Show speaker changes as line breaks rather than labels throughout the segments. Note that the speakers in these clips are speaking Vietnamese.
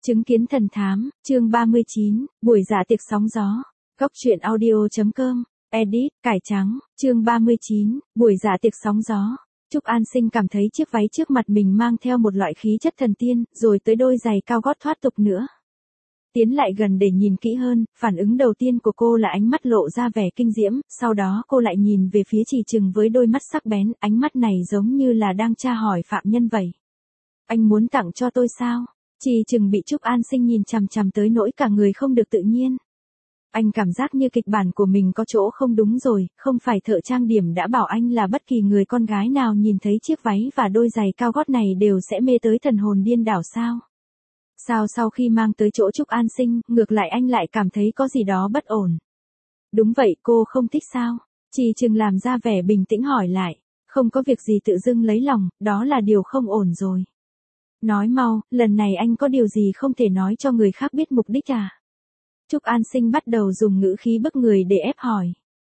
Chứng kiến thần thám, chương 39, buổi dạ tiệc sóng gió. Góc truyện audio.com, edit, cải trắng, chương 39, buổi dạ tiệc sóng gió. Trúc An Sinh cảm thấy chiếc váy trước mặt mình mang theo một loại khí chất thần tiên, rồi tới đôi giày cao gót thoát tục nữa. Tiến lại gần để nhìn kỹ hơn, phản ứng đầu tiên của cô là ánh mắt lộ ra vẻ kinh diễm, sau đó cô lại nhìn về phía Trì Trừng với đôi mắt sắc bén, ánh mắt này giống như là đang tra hỏi phạm nhân vậy. Anh muốn tặng cho tôi sao? Trì Trừng bị Trúc An Sinh nhìn chằm chằm tới nỗi cả người không được tự nhiên. Anh cảm giác như kịch bản của mình có chỗ không đúng rồi, không phải thợ trang điểm đã bảo anh là bất kỳ người con gái nào nhìn thấy chiếc váy và đôi giày cao gót này đều sẽ mê tới thần hồn điên đảo sao? Sao sau khi mang tới chỗ Trúc An Sinh, ngược lại anh lại cảm thấy có gì đó bất ổn. Đúng vậy, cô không thích sao? Trì Trừng làm ra vẻ bình tĩnh hỏi lại. Không có việc gì tự dưng lấy lòng, đó là điều không ổn rồi. Nói mau, lần này anh có điều gì không thể nói cho người khác biết mục đích à? Trúc An Sinh bắt đầu dùng ngữ khí bức người để ép hỏi.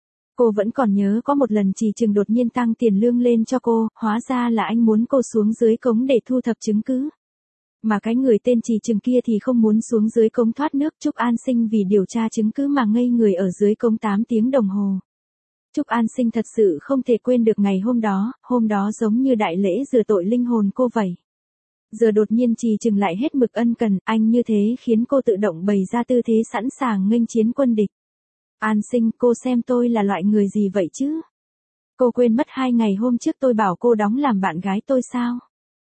Cô vẫn còn nhớ có một lần Trì Trừng đột nhiên tăng tiền lương lên cho cô, hóa ra là anh muốn cô xuống dưới cống để thu thập chứng cứ. Mà cái người tên Trì Trừng kia thì không muốn xuống dưới cống thoát nước. Trúc An Sinh vì điều tra chứng cứ mà ngây người ở dưới cống 8 tiếng đồng hồ. Trúc An Sinh thật sự không thể quên được ngày hôm đó giống như đại lễ rửa tội linh hồn cô vậy. Giờ đột nhiên Trì Trừng lại hết mực ân cần, anh như thế khiến cô tự động bày ra tư thế sẵn sàng nghênh chiến quân địch. An Sinh, cô xem tôi là loại người gì vậy chứ? Cô quên mất 2 ngày hôm trước tôi bảo cô đóng làm bạn gái tôi sao?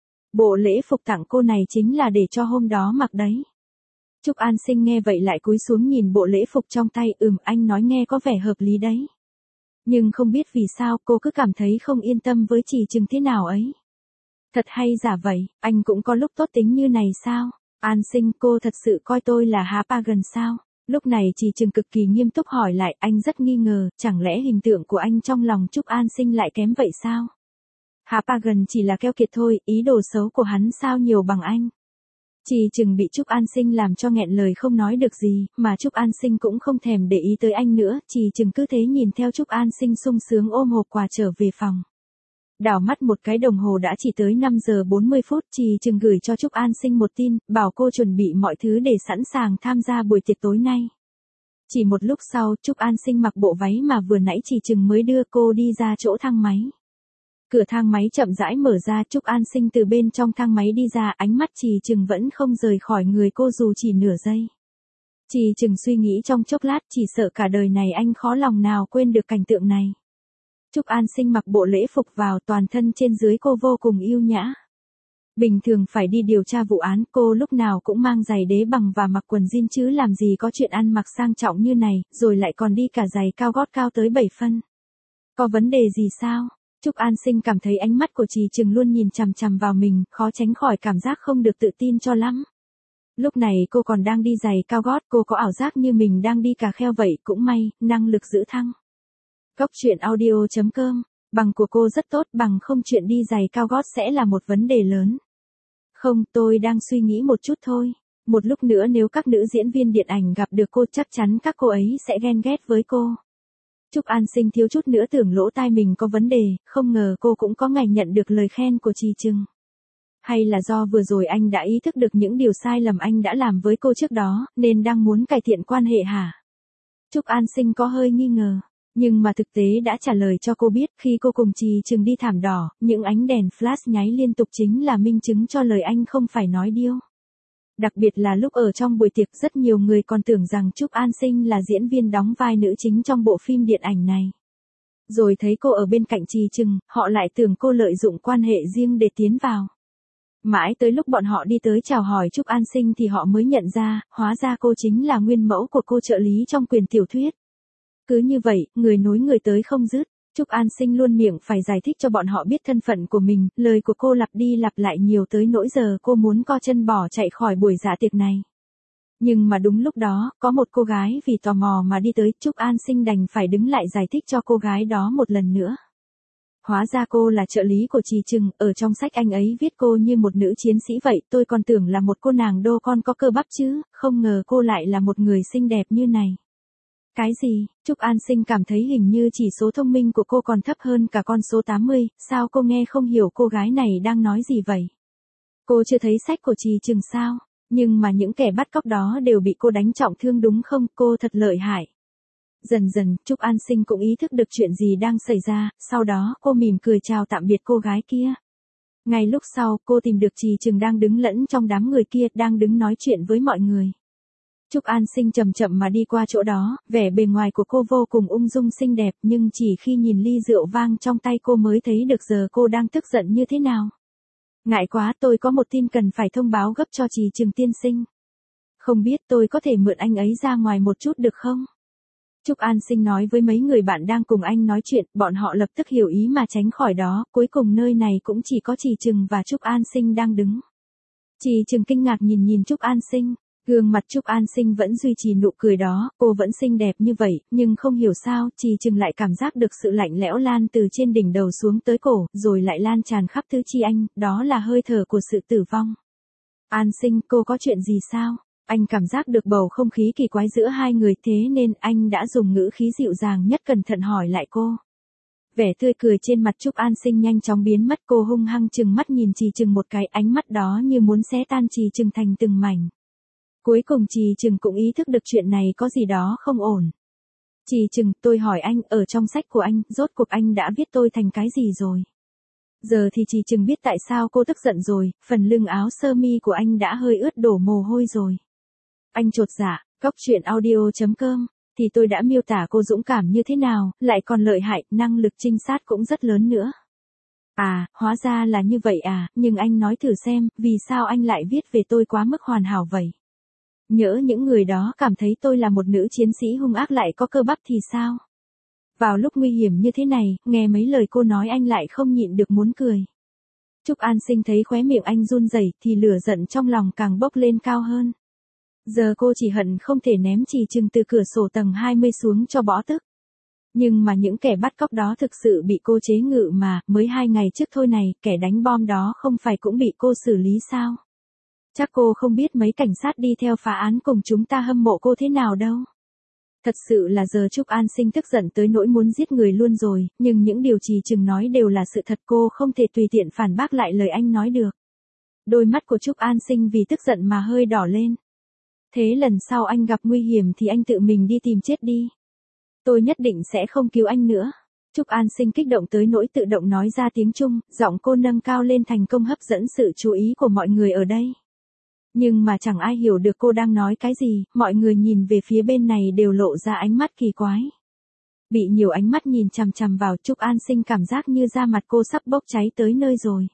Bộ lễ phục tặng cô này chính là để cho hôm đó mặc đấy. Trúc An Sinh nghe vậy lại cúi xuống nhìn bộ lễ phục trong tay, anh nói nghe có vẻ hợp lý đấy. Nhưng không biết vì sao cô cứ cảm thấy không yên tâm với Trì Trừng thế nào ấy. Thật hay giả vậy, anh cũng có lúc tốt tính như này sao? An Sinh, cô thật sự coi tôi là Hapagan sao? Lúc này Trì Trừng cực kỳ nghiêm túc hỏi lại, anh rất nghi ngờ, chẳng lẽ hình tượng của anh trong lòng Trúc An Sinh lại kém vậy sao? Hapagan chỉ là keo kiệt thôi, ý đồ xấu của hắn sao nhiều bằng anh? Trì Trừng bị Trúc An Sinh làm cho nghẹn lời không nói được gì, mà Trúc An Sinh cũng không thèm để ý tới anh nữa, Trì Trừng cứ thế nhìn theo Trúc An Sinh sung sướng ôm hộp quà trở về phòng. Đảo mắt một cái đồng hồ đã chỉ tới 5 giờ 40 phút, Trì Trừng gửi cho Trúc An Sinh một tin, bảo cô chuẩn bị mọi thứ để sẵn sàng tham gia buổi tiệc tối nay. Chỉ một lúc sau, Trúc An Sinh mặc bộ váy mà vừa nãy Trì Trừng mới đưa cô đi ra chỗ thang máy. Cửa thang máy chậm rãi mở ra, Trúc An Sinh từ bên trong thang máy đi ra, ánh mắt Trì Trừng vẫn không rời khỏi người cô dù chỉ nửa giây. Trì Trừng suy nghĩ trong chốc lát, chỉ sợ cả đời này anh khó lòng nào quên được cảnh tượng này. Trúc An Sinh mặc bộ lễ phục vào, toàn thân trên dưới cô vô cùng yêu nhã. Bình thường phải đi điều tra vụ án, cô lúc nào cũng mang giày đế bằng và mặc quần jean chứ làm gì có chuyện ăn mặc sang trọng như này, rồi lại còn đi cả giày cao gót cao tới 7 phân. Có vấn đề gì sao? Trúc An Sinh cảm thấy ánh mắt của Trì Trừng luôn nhìn chằm chằm vào mình, khó tránh khỏi cảm giác không được tự tin cho lắm. Lúc này cô còn đang đi giày cao gót, cô có ảo giác như mình đang đi cà kheo vậy, cũng may, năng lực giữ thăng. Góc truyện audio.com, bằng của cô rất tốt, bằng không chuyện đi giày cao gót sẽ là một vấn đề lớn. Không, tôi đang suy nghĩ một chút thôi. Một lúc nữa nếu các nữ diễn viên điện ảnh gặp được cô chắc chắn các cô ấy sẽ ghen ghét với cô. Trúc An Sinh thiếu chút nữa tưởng lỗ tai mình có vấn đề, không ngờ cô cũng có ngày nhận được lời khen của Trì Trừng. Hay là do vừa rồi anh đã ý thức được những điều sai lầm anh đã làm với cô trước đó, nên đang muốn cải thiện quan hệ hả? Trúc An Sinh có hơi nghi ngờ. Nhưng mà thực tế đã trả lời cho cô biết, khi cô cùng Trì Trừng đi thảm đỏ, những ánh đèn flash nháy liên tục chính là minh chứng cho lời anh không phải nói điêu. Đặc biệt là lúc ở trong buổi tiệc, rất nhiều người còn tưởng rằng Trúc An Sinh là diễn viên đóng vai nữ chính trong bộ phim điện ảnh này. Rồi thấy cô ở bên cạnh Trì Trừng, họ lại tưởng cô lợi dụng quan hệ riêng để tiến vào. Mãi tới lúc bọn họ đi tới chào hỏi Trúc An Sinh thì họ mới nhận ra, hóa ra cô chính là nguyên mẫu của cô trợ lý trong quyển tiểu thuyết. Cứ như vậy, người nối người tới không dứt. Trúc An Sinh luôn miệng phải giải thích cho bọn họ biết thân phận của mình, lời của cô lặp đi lặp lại nhiều tới nỗi giờ cô muốn co chân bỏ chạy khỏi buổi dạ tiệc này. Nhưng mà đúng lúc đó, có một cô gái vì tò mò mà đi tới, Trúc An Sinh đành phải đứng lại giải thích cho cô gái đó một lần nữa. Hóa ra cô là trợ lý của Trì Trừng, ở trong sách anh ấy viết cô như một nữ chiến sĩ vậy, tôi còn tưởng là một cô nàng đô con có cơ bắp chứ, không ngờ cô lại là một người xinh đẹp như này. Cái gì? Trúc An Sinh cảm thấy hình như chỉ số thông minh của cô còn thấp hơn cả con số 80, sao cô nghe không hiểu cô gái này đang nói gì vậy? Cô chưa thấy sách của Trì Trừng sao? Nhưng mà những kẻ bắt cóc đó đều bị cô đánh trọng thương đúng không, cô thật lợi hại. Dần dần, Trúc An Sinh cũng ý thức được chuyện gì đang xảy ra, sau đó cô mỉm cười chào tạm biệt cô gái kia. Ngay lúc sau, cô tìm được Trì Trừng đang đứng lẫn trong đám người kia, đang đứng nói chuyện với mọi người. Trúc An Sinh chậm chậm mà đi qua chỗ đó, vẻ bề ngoài của cô vô cùng ung dung xinh đẹp, nhưng chỉ khi nhìn ly rượu vang trong tay cô mới thấy được giờ cô đang tức giận như thế nào. Ngại quá, tôi có một tin cần phải thông báo gấp cho Trì Trừng tiên sinh. Không biết tôi có thể mượn anh ấy ra ngoài một chút được không? Trúc An Sinh nói với mấy người bạn đang cùng anh nói chuyện, bọn họ lập tức hiểu ý mà tránh khỏi đó, cuối cùng nơi này cũng chỉ có Trì Trừng và Trúc An Sinh đang đứng. Trì Trừng kinh ngạc nhìn Trúc An Sinh, gương mặt Trúc An Sinh vẫn duy trì nụ cười đó, cô vẫn xinh đẹp như vậy, nhưng không hiểu sao, Trì Trừng lại cảm giác được sự lạnh lẽo lan từ trên đỉnh đầu xuống tới cổ, rồi lại lan tràn khắp tứ chi anh, đó là hơi thở của sự tử vong. An Sinh, cô có chuyện gì sao? Anh cảm giác được bầu không khí kỳ quái giữa hai người, thế nên anh đã dùng ngữ khí dịu dàng nhất cẩn thận hỏi lại cô. Vẻ tươi cười trên mặt Trúc An Sinh nhanh chóng biến mất, cô hung hăng trừng mắt nhìn Trì Trừng một cái, ánh mắt đó như muốn xé tan Trì Trừng thành từng mảnh. Cuối cùng Trì Trừng cũng ý thức được chuyện này có gì đó không ổn. Trì Trừng, tôi hỏi anh, ở trong sách của anh, rốt cuộc anh đã viết tôi thành cái gì rồi? Giờ thì Trì Trừng biết tại sao cô tức giận rồi, phần lưng áo sơ mi của anh đã hơi ướt đổ mồ hôi rồi. Anh chột dạ, Góc truyện audio.com, thì tôi đã miêu tả cô dũng cảm như thế nào, lại còn lợi hại, năng lực trinh sát cũng rất lớn nữa. À, hóa ra là như vậy à, nhưng anh nói thử xem, vì sao anh lại viết về tôi quá mức hoàn hảo vậy? Nhỡ những người đó cảm thấy tôi là một nữ chiến sĩ hung ác lại có cơ bắp thì sao? Vào lúc nguy hiểm như thế này, nghe mấy lời cô nói anh lại không nhịn được muốn cười. Trúc An Sinh thấy khóe miệng anh run rẩy thì lửa giận trong lòng càng bốc lên cao hơn. Giờ cô chỉ hận không thể ném Trì Trừng từ cửa sổ tầng 20 xuống cho bỏ tức. Nhưng mà những kẻ bắt cóc đó thực sự bị cô chế ngự mà, mới 2 ngày trước thôi này, kẻ đánh bom đó không phải cũng bị cô xử lý sao? Chắc cô không biết mấy cảnh sát đi theo phá án cùng chúng ta hâm mộ cô thế nào đâu. Thật sự là giờ Trúc An Sinh tức giận tới nỗi muốn giết người luôn rồi, nhưng những điều Trì Trừng nói đều là sự thật, cô không thể tùy tiện phản bác lại lời anh nói được. Đôi mắt của Trúc An Sinh vì tức giận mà hơi đỏ lên. Thế lần sau anh gặp nguy hiểm thì anh tự mình đi tìm chết đi. Tôi nhất định sẽ không cứu anh nữa. Trúc An Sinh kích động tới nỗi tự động nói ra tiếng Trung, giọng cô nâng cao lên thành công hấp dẫn sự chú ý của mọi người ở đây. Nhưng mà chẳng ai hiểu được cô đang nói cái gì, mọi người nhìn về phía bên này đều lộ ra ánh mắt kỳ quái. Bị nhiều ánh mắt nhìn chằm chằm vào, Trúc An Sinh cảm giác như da mặt cô sắp bốc cháy tới nơi rồi.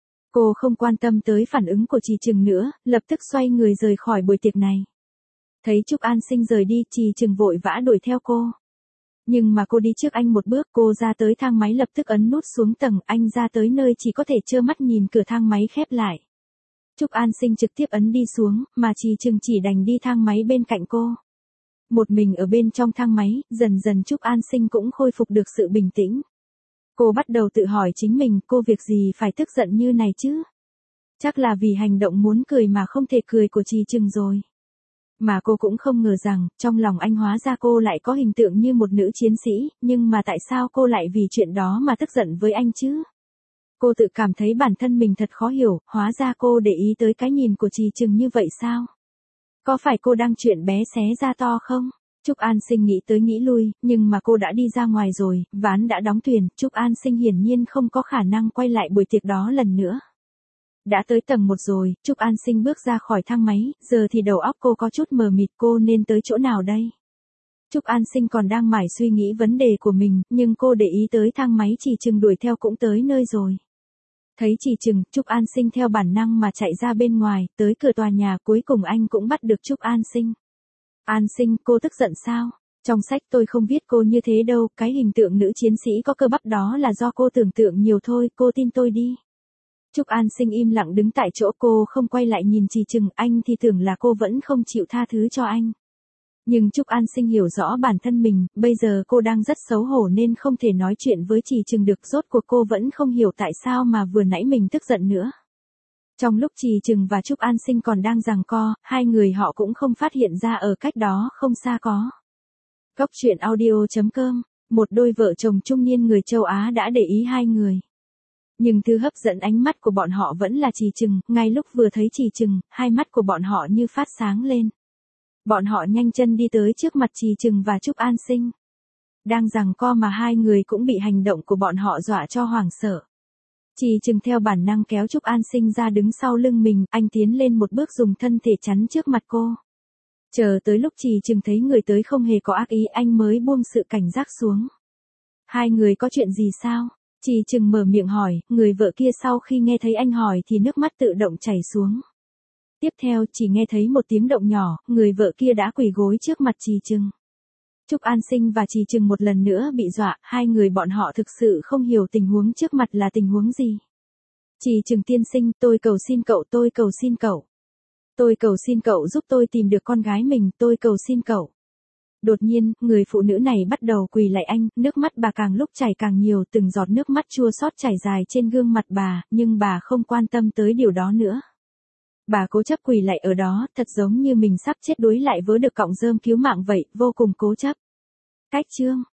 Cô không quan tâm tới phản ứng của Trì Trừng nữa, lập tức xoay người rời khỏi buổi tiệc này. Thấy Trúc An Sinh rời đi, Trì Trừng vội vã đuổi theo cô. Nhưng mà cô đi trước anh một bước, cô ra tới thang máy lập tức ấn nút xuống tầng, anh ra tới nơi chỉ có thể trơ mắt nhìn cửa thang máy khép lại. Trúc An Sinh trực tiếp ấn đi xuống, mà Trì Trừng chỉ đành đi thang máy bên cạnh cô. Một mình ở bên trong thang máy, dần dần Trúc An Sinh cũng khôi phục được sự bình tĩnh. Cô bắt đầu tự hỏi chính mình, cô việc gì phải tức giận như này chứ? Chắc là vì hành động muốn cười mà không thể cười của Trì Trừng rồi. Mà cô cũng không ngờ rằng, trong lòng anh hóa ra cô lại có hình tượng như một nữ chiến sĩ, nhưng mà tại sao cô lại vì chuyện đó mà tức giận với anh chứ? Cô tự cảm thấy bản thân mình thật khó hiểu, hóa ra cô để ý tới cái nhìn của Trì Trừng như vậy sao? Có phải cô đang chuyện bé xé ra to không? Trúc An Sinh nghĩ tới nghĩ lui, nhưng mà cô đã đi ra ngoài rồi, ván đã đóng thuyền, Trúc An Sinh hiển nhiên không có khả năng quay lại buổi tiệc đó lần nữa. Đã tới tầng 1 rồi, Trúc An Sinh bước ra khỏi thang máy, giờ thì đầu óc cô có chút mờ mịt, cô nên tới chỗ nào đây? Trúc An Sinh còn đang mải suy nghĩ vấn đề của mình, nhưng cô để ý tới thang máy Trì Trừng đuổi theo cũng tới nơi rồi. Thấy Trì Trừng, Trúc An Sinh theo bản năng mà chạy ra bên ngoài, tới cửa tòa nhà, cuối cùng anh cũng bắt được Trúc An Sinh. An Sinh, cô tức giận sao? Trong sách tôi không viết cô như thế đâu, cái hình tượng nữ chiến sĩ có cơ bắp đó là do cô tưởng tượng nhiều thôi, cô tin tôi đi. Trúc An Sinh im lặng đứng tại chỗ, cô không quay lại nhìn Trì Trừng, anh thì tưởng là cô vẫn không chịu tha thứ cho anh. Nhưng Trúc An Sinh hiểu rõ bản thân mình, bây giờ cô đang rất xấu hổ nên không thể nói chuyện với Trì Trừng được, rốt cuộc cô vẫn không hiểu tại sao mà vừa nãy mình tức giận nữa. Trong lúc Trì Trừng và Trúc An Sinh còn đang giằng co, hai người họ cũng không phát hiện ra ở cách đó không xa có. Góc truyện audio.com, một đôi vợ chồng trung niên người châu Á đã để ý hai người. Nhưng thứ hấp dẫn ánh mắt của bọn họ vẫn là Trì Trừng, ngay lúc vừa thấy Trì Trừng, hai mắt của bọn họ như phát sáng lên. Bọn họ nhanh chân đi tới trước mặt Trì Trừng và Trúc An Sinh. Đang giằng co mà hai người cũng bị hành động của bọn họ dọa cho hoảng sợ. Trì Trừng theo bản năng kéo Trúc An Sinh ra đứng sau lưng mình, anh tiến lên một bước dùng thân thể chắn trước mặt cô. Chờ tới lúc Trì Trừng thấy người tới không hề có ác ý, anh mới buông sự cảnh giác xuống. Hai người có chuyện gì sao? Trì Trừng mở miệng hỏi, người vợ kia sau khi nghe thấy anh hỏi thì nước mắt tự động chảy xuống. Tiếp theo chỉ nghe thấy một tiếng động nhỏ, người vợ kia đã quỳ gối trước mặt Trì Trừng. Trúc An Sinh và Trì Trừng một lần nữa bị dọa, hai người bọn họ thực sự không hiểu tình huống trước mặt là tình huống gì. Trì Trừng tiên sinh, tôi cầu xin cậu, tôi cầu xin cậu. Tôi cầu xin cậu giúp tôi tìm được con gái mình, tôi cầu xin cậu. Đột nhiên, người phụ nữ này bắt đầu quỳ lạy anh, nước mắt bà càng lúc chảy càng nhiều, từng giọt nước mắt chua xót chảy dài trên gương mặt bà, nhưng bà không quan tâm tới điều đó nữa. Bà cố chấp quỳ lạy ở đó, thật giống như mình sắp chết đuối lại vớ được cọng rơm cứu mạng vậy, vô cùng cố chấp. Cách chương